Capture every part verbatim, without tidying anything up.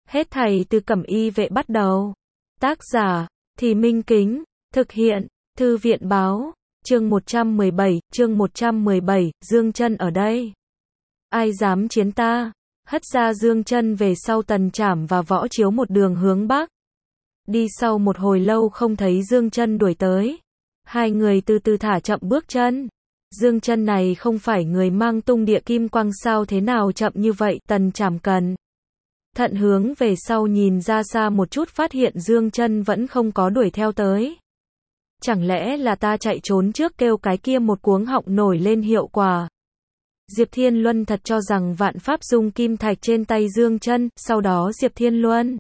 Hết thảy từ Cẩm Y Vệ bắt đầu. Tác giả, Thì Minh Kính, thực hiện, Thư viện Báo, chương một trăm mười bảy, chương một trăm mười bảy, Dương Chân ở đây. Ai dám chiến ta? Hất ra Dương Chân về sau Tần Trảm và Võ Chiếu một đường hướng bắc. Đi sau một hồi lâu không thấy Dương Chân đuổi tới. Hai người từ từ thả chậm bước chân. Dương Chân này không phải người mang tung địa kim quang sao thế nào chậm như vậy, Tần Trảm cần thận hướng về sau nhìn ra xa một chút phát hiện Dương Chân vẫn không có đuổi theo tới. Chẳng lẽ là ta chạy trốn trước kêu cái kia một cuống họng nổi lên hiệu quả. Diệp Thiên Luân thật cho rằng vạn pháp dung kim thạch trên tay Dương Chân, sau đó Diệp Thiên Luân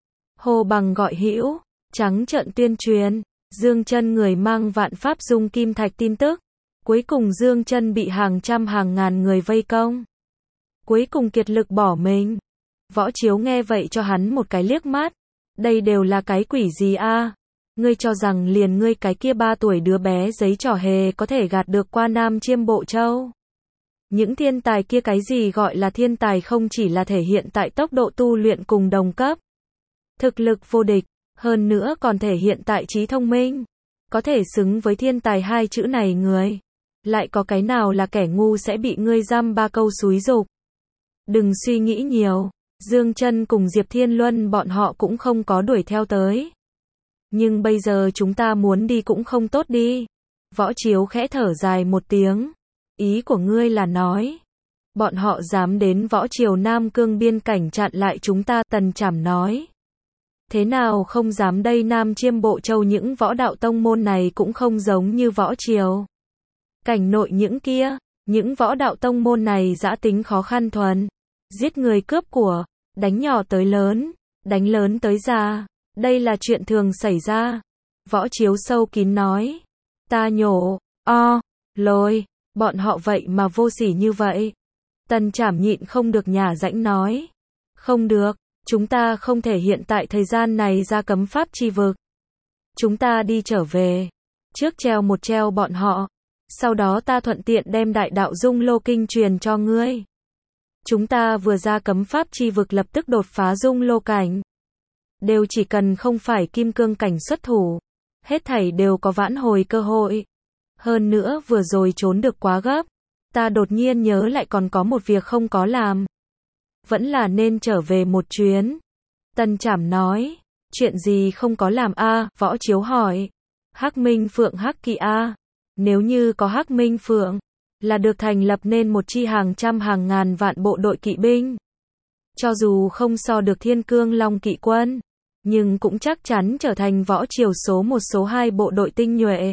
hô bằng gọi hữu, trắng trợn tuyên truyền, Dương Chân người mang vạn pháp dung kim thạch tin tức. Cuối cùng Dương Chân bị hàng trăm hàng ngàn người vây công. Cuối cùng kiệt lực bỏ mình. Võ Chiếu nghe vậy cho hắn một cái liếc mắt. Đây đều là cái quỷ gì a? Ngươi cho rằng liền ngươi cái kia ba tuổi đứa bé giấy trò hề có thể gạt được qua Nam Chiêm Bộ Châu. Những thiên tài kia cái gì gọi là thiên tài không chỉ là thể hiện tại tốc độ tu luyện cùng đồng cấp. Thực lực vô địch, hơn nữa còn thể hiện tại trí thông minh. Có thể xứng với thiên tài hai chữ này người. Lại có cái nào là kẻ ngu sẽ bị ngươi dăm ba câu xúi giục. Đừng suy nghĩ nhiều. Dương Chân cùng Diệp Thiên Luân bọn họ cũng không có đuổi theo tới. Nhưng bây giờ chúng ta muốn đi cũng không tốt đi. Võ Chiếu khẽ thở dài một tiếng. Ý của ngươi là nói. Bọn họ dám đến Võ Triều Nam Cương biên cảnh chặn lại chúng ta, Tần Trảm nói. Thế nào không dám đây, Nam Chiêm Bộ Châu những võ đạo tông môn này cũng không giống như Võ Triều. Cảnh nội những kia, những võ đạo tông môn này dã tính khó khăn thuần. Giết người cướp của, đánh nhỏ tới lớn, đánh lớn tới già. Đây là chuyện thường xảy ra. Võ Chiếu sâu kín nói. Ta nhổ, o, lôi, bọn họ vậy mà vô sỉ như vậy. Tần Trảm nhịn không được nhả rãnh nói. Không được, chúng ta không thể hiện tại thời gian này ra cấm pháp chi vực. Chúng ta đi trở về. Trước treo một treo bọn họ. Sau đó ta thuận tiện đem đại đạo dung lô kinh truyền cho ngươi. Chúng ta vừa ra cấm pháp chi vực lập tức đột phá dung lô cảnh. Đều chỉ cần không phải kim cương cảnh xuất thủ. Hết thảy đều có vãn hồi cơ hội. Hơn nữa vừa rồi trốn được quá gấp. Ta đột nhiên nhớ lại còn có một việc không có làm. Vẫn là nên trở về một chuyến. Tần Trảm nói. Chuyện gì không có làm a? Võ Chiếu hỏi. Hắc Minh Phượng Hắc Kỵ a. Nếu như có Hắc Minh Phượng, là được thành lập nên một chi hàng trăm hàng ngàn vạn bộ đội kỵ binh. Cho dù không so được Thiên Cương Long kỵ quân, nhưng cũng chắc chắn trở thành Võ Triều số một số hai bộ đội tinh nhuệ.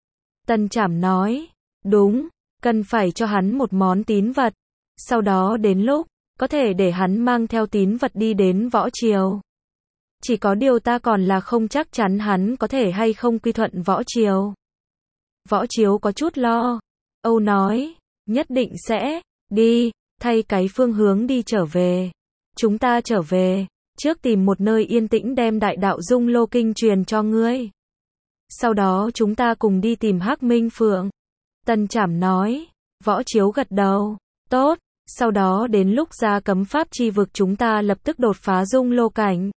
Tần Trảm nói, đúng, cần phải cho hắn một món tín vật. Sau đó đến lúc, có thể để hắn mang theo tín vật đi đến Võ Triều. Chỉ có điều ta còn là không chắc chắn hắn có thể hay không quy thuận Võ Triều. Võ Chiếu có chút lo. Âu nói, nhất định sẽ, đi, thay cái phương hướng đi trở về. Chúng ta trở về, trước tìm một nơi yên tĩnh đem đại đạo dung lô kinh truyền cho ngươi. Sau đó chúng ta cùng đi tìm Hắc Minh Phượng. Tần Trảm nói, Võ Chiếu gật đầu, tốt, sau đó đến lúc ra cấm pháp chi vực chúng ta lập tức đột phá dung lô cảnh.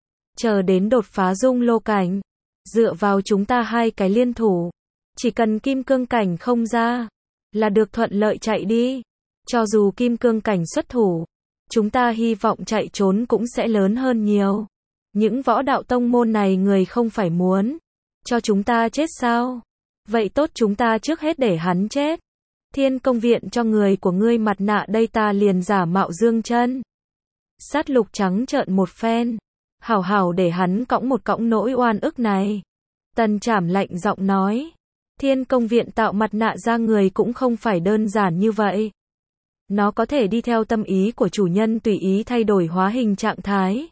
Chờ đến đột phá dung lô cảnh, dựa vào chúng ta hai cái liên thủ. Chỉ cần kim cương cảnh không ra, là được thuận lợi chạy đi. Cho dù kim cương cảnh xuất thủ, chúng ta hy vọng chạy trốn cũng sẽ lớn hơn nhiều. Những võ đạo tông môn này người không phải muốn cho chúng ta chết sao? Vậy tốt, chúng ta trước hết để hắn chết. Thiên Công Viện cho người của ngươi mặt nạ đây, ta liền giả mạo Dương Chân. Sát Lục trắng trợn một phen, hảo hảo để hắn cõng một cõng nỗi oan ức này. Tần Trảm lạnh giọng nói. Thiên Công Viện tạo mặt nạ ra người cũng không phải đơn giản như vậy. Nó có thể đi theo tâm ý của chủ nhân tùy ý thay đổi hóa hình trạng thái.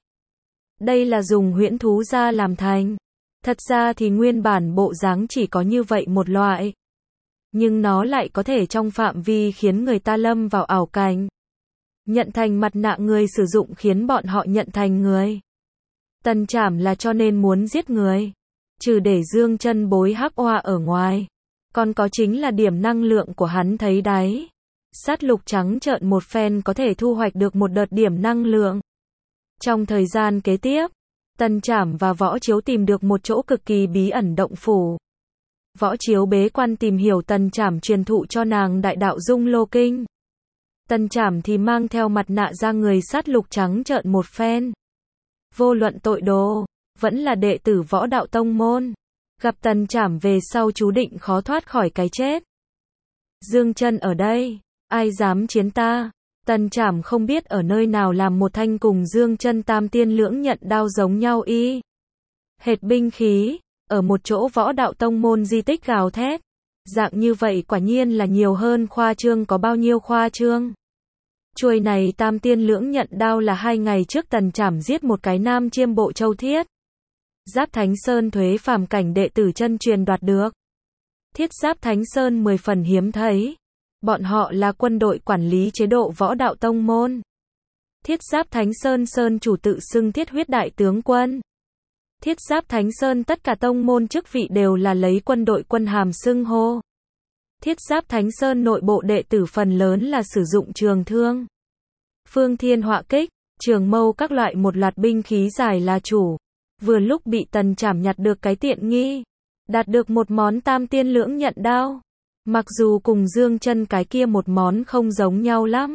Đây là dùng huyễn thú ra làm thành. Thật ra thì nguyên bản bộ dáng chỉ có như vậy một loại. Nhưng nó lại có thể trong phạm vi khiến người ta lâm vào ảo cảnh. Nhận thành mặt nạ người sử dụng khiến bọn họ nhận thành người. Tần Trảm là cho nên muốn giết người. Trừ để Dương Chân bối hắc oa ở ngoài, còn có chính là điểm năng lượng của hắn thấy đáy. Sát Lục trắng trợn một phen có thể thu hoạch được một đợt điểm năng lượng. Trong thời gian kế tiếp, Tần Trảm và Võ Chiếu tìm được một chỗ cực kỳ bí ẩn động phủ. Võ Chiếu bế quan tìm hiểu Tần Trảm truyền thụ cho nàng đại đạo Dung Lô Kinh. Tần Trảm thì mang theo mặt nạ ra người sát lục trắng trợn một phen. Vô luận tội đồ, vẫn là đệ tử Võ Đạo Tông môn. Gặp Tần Trảm về sau chú định khó thoát khỏi cái chết. Dương Chân ở đây, ai dám chiến ta? Tần Trảm không biết ở nơi nào làm một thanh cùng Dương Chân tam tiên lưỡng nhận đao giống nhau y hệt binh khí, ở một chỗ Võ Đạo Tông môn di tích gào thét. Dạng như vậy quả nhiên là nhiều hơn khoa trương có bao nhiêu khoa trương. Chuôi này tam tiên lưỡng nhận đao là hai ngày trước Tần Trảm giết một cái Nam Chiêm Bộ Châu Thiết Giáp Thánh Sơn thuế phàm cảnh đệ tử chân truyền đoạt được. Thiết Giáp Thánh Sơn mười phần hiếm thấy. Bọn họ là quân đội quản lý chế độ Võ Đạo Tông môn. Thiết Giáp Thánh Sơn Sơn chủ tự xưng Thiết Huyết Đại Tướng Quân. Thiết Giáp Thánh Sơn tất cả tông môn chức vị đều là lấy quân đội quân hàm xưng hô. Thiết Giáp Thánh Sơn nội bộ đệ tử phần lớn là sử dụng trường thương, phương thiên họa kích, trường mâu các loại một loạt binh khí dài là chủ. Vừa lúc bị Tần Trảm nhặt được cái tiện nghi, đạt được một món tam tiên lưỡng nhận đao. Mặc dù cùng Dương Chân cái kia một món không giống nhau lắm,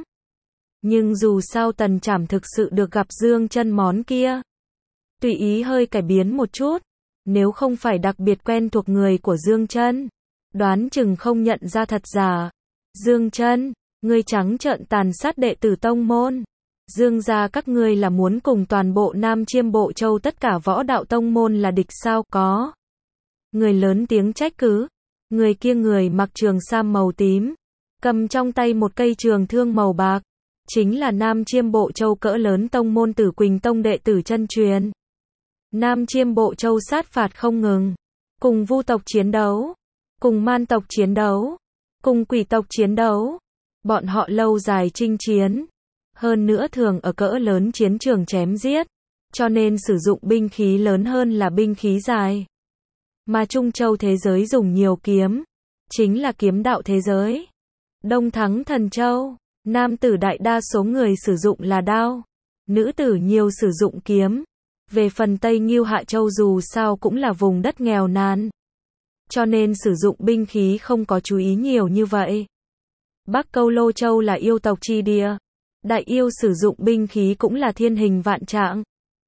nhưng dù sao Tần Trảm thực sự được gặp Dương Chân món kia. Tùy ý hơi cải biến một chút, nếu không phải đặc biệt quen thuộc người của Dương Chân, đoán chừng không nhận ra thật giả. Dương Chân, ngươi trắng trợn tàn sát đệ tử tông môn. Dương gia các ngươi là muốn cùng toàn bộ Nam Chiêm Bộ Châu tất cả Võ Đạo Tông môn là địch sao? Có. Người lớn tiếng trách cứ. Người kia người mặc trường sam màu tím, cầm trong tay một cây trường thương màu bạc, chính là Nam Chiêm Bộ Châu cỡ lớn tông môn Tử Quỳnh Tông đệ tử chân truyền. Nam Chiêm Bộ Châu sát phạt không ngừng, cùng Vu tộc chiến đấu, cùng Man tộc chiến đấu, cùng Quỷ tộc chiến đấu. Bọn họ lâu dài chinh chiến, hơn nữa thường ở cỡ lớn chiến trường chém giết, cho nên sử dụng binh khí lớn hơn là binh khí dài. Mà Trung Châu thế giới dùng nhiều kiếm, chính là kiếm đạo thế giới. Đông thắng Thần Châu, nam tử đại đa số người sử dụng là đao, nữ tử nhiều sử dụng kiếm. Về phần Tây Ngưu Hạ Châu dù sao cũng là vùng đất nghèo nàn, cho nên sử dụng binh khí không có chú ý nhiều như vậy. Bắc Câu Lô Châu là yêu tộc chi địa, đại yêu sử dụng binh khí cũng là thiên hình vạn trạng,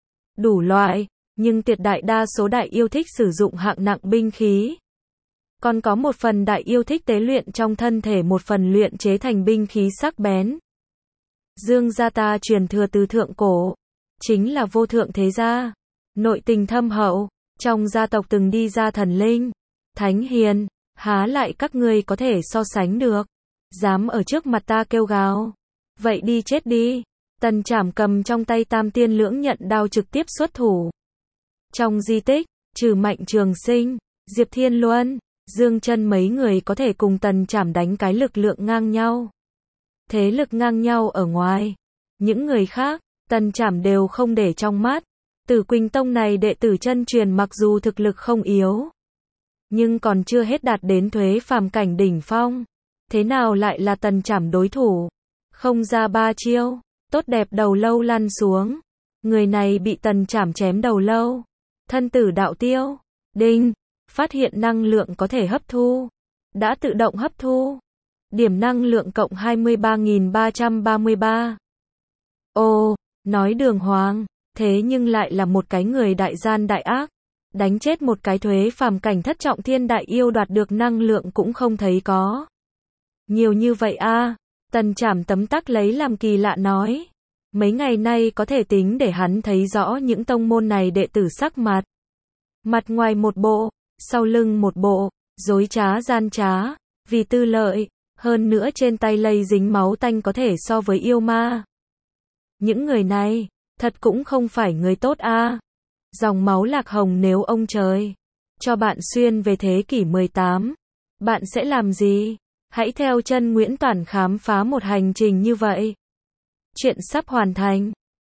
đủ loại. Nhưng tuyệt đại đa số đại yêu thích sử dụng hạng nặng binh khí. Còn có một phần đại yêu thích tế luyện trong thân thể một phần luyện chế thành binh khí sắc bén. Dương gia ta truyền thừa từ thượng cổ, chính là vô thượng thế gia, nội tình thâm hậu, trong gia tộc từng đi ra thần linh, thánh hiền, há lại các ngươi có thể so sánh được. Dám ở trước mặt ta kêu gào, vậy đi chết đi. Tần Trảm cầm trong tay tam tiên lưỡng nhận đao trực tiếp xuất thủ. Trong di tích, trừ Mạnh Trường Sinh, Diệp Thiên Luân, Dương Chân mấy người có thể cùng Tần Trảm đánh cái lực lượng ngang nhau. Thế lực ngang nhau ở ngoài, những người khác, Tần Trảm đều không để trong mắt. Tử Quỳnh Tông này đệ tử chân truyền mặc dù thực lực không yếu, nhưng còn chưa hết đạt đến thuế phàm cảnh đỉnh phong. Thế nào lại là Tần Trảm đối thủ? Không ra ba chiêu, tốt đẹp đầu lâu lăn xuống. Người này bị Tần Trảm chém đầu lâu. Thân tử đạo tiêu. Đinh. Phát hiện năng lượng có thể hấp thu. Đã tự động hấp thu. Điểm năng lượng cộng hai mươi ba nghìn ba trăm ba mươi ba. Ồ, nói đường hoàng, thế nhưng lại là một cái người đại gian đại ác. Đánh chết một cái thuế phàm cảnh thất trọng thiên đại yêu đoạt được năng lượng cũng không thấy có. Nhiều như vậy a à. Tần Trảm tấm tắc lấy làm kỳ lạ nói. Mấy ngày nay có thể tính để hắn thấy rõ những tông môn này đệ tử sắc mặt. Mặt ngoài một bộ, sau lưng một bộ, dối trá gian trá, vì tư lợi, hơn nữa trên tay lây dính máu tanh có thể so với yêu ma. Những người này, thật cũng không phải người tốt a à. Dòng máu lạc hồng nếu ông trời cho bạn xuyên về thế kỷ mười tám, bạn sẽ làm gì? Hãy theo chân Nguyễn Toản khám phá một hành trình như vậy. Chuyện sắp hoàn thành.